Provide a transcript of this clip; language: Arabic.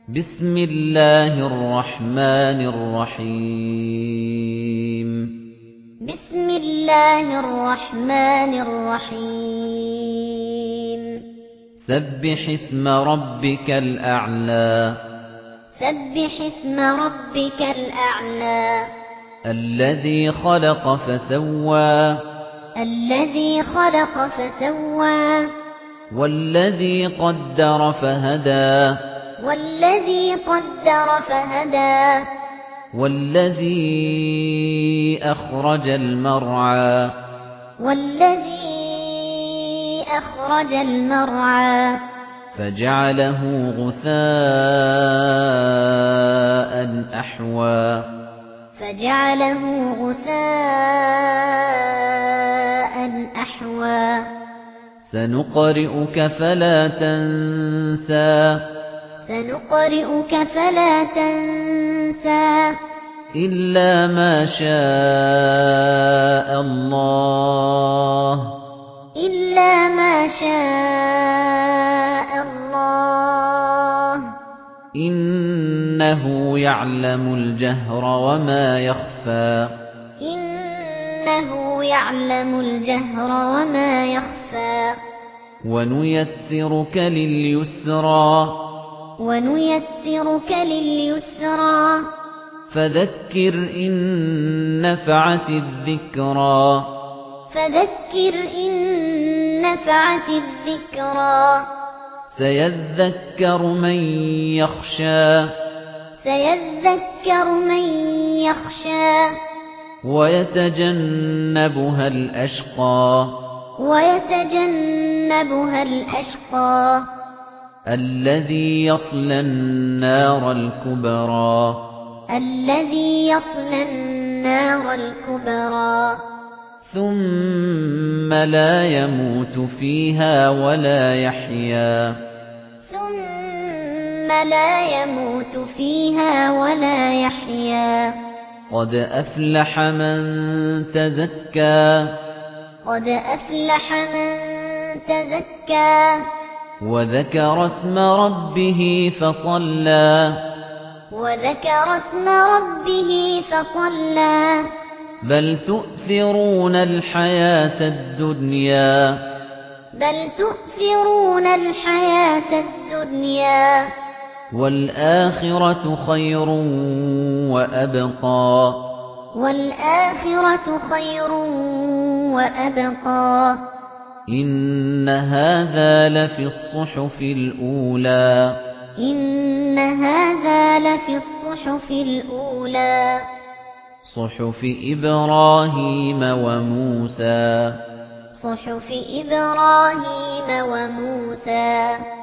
بسم الله الرحمن الرحيم بسم الله الرحمن الرحيم سبح اسم ربك الأعلى سبح اسم ربك الأعلى الذي خلق فسوى الذي خلق فسوى والذي قدر فهدى والذي قدر فهدى والذي أخرج المرعى والذي أخرج المرعى فجعله غثاء أحوى فجعله غثاء أحوى سنقرئك فلا تنسى سنقرئك فلا تنسى إلا ما شاء الله إلا ما شاء الله إنه يعلم الجهر وما يخفى إنه يعلم الجهر وما يخفى ونيسرك لليسرى ونيسرك لليسرى فذكر إن نفعت الذكرى فذكر إن نفعت الذكرى سيذكر من يخشى سيذكر من يخشى ويتجنبها الأشقى ويتجنبها الأشقى الذي يصلى النار الكبرى الذي يصلى النار الكبرى ثم لا يموت فيها ولا يحيا ثم لا يموت فيها ولا يحيا قد أفلح من تزكى قد أفلح من تزكى وذكر اسم ربه فصلى وذكر اسم ربه فصلى بل تؤثرون الحياة الدنيا بل تؤثرون الحياة الدنيا والآخرة خير وأبقى والآخرة خير وأبقى إن هذا لفي الصحف الأولى إن هذا لفي الصحف الأولى صحف إبراهيم وموسى صحف إبراهيم وموسى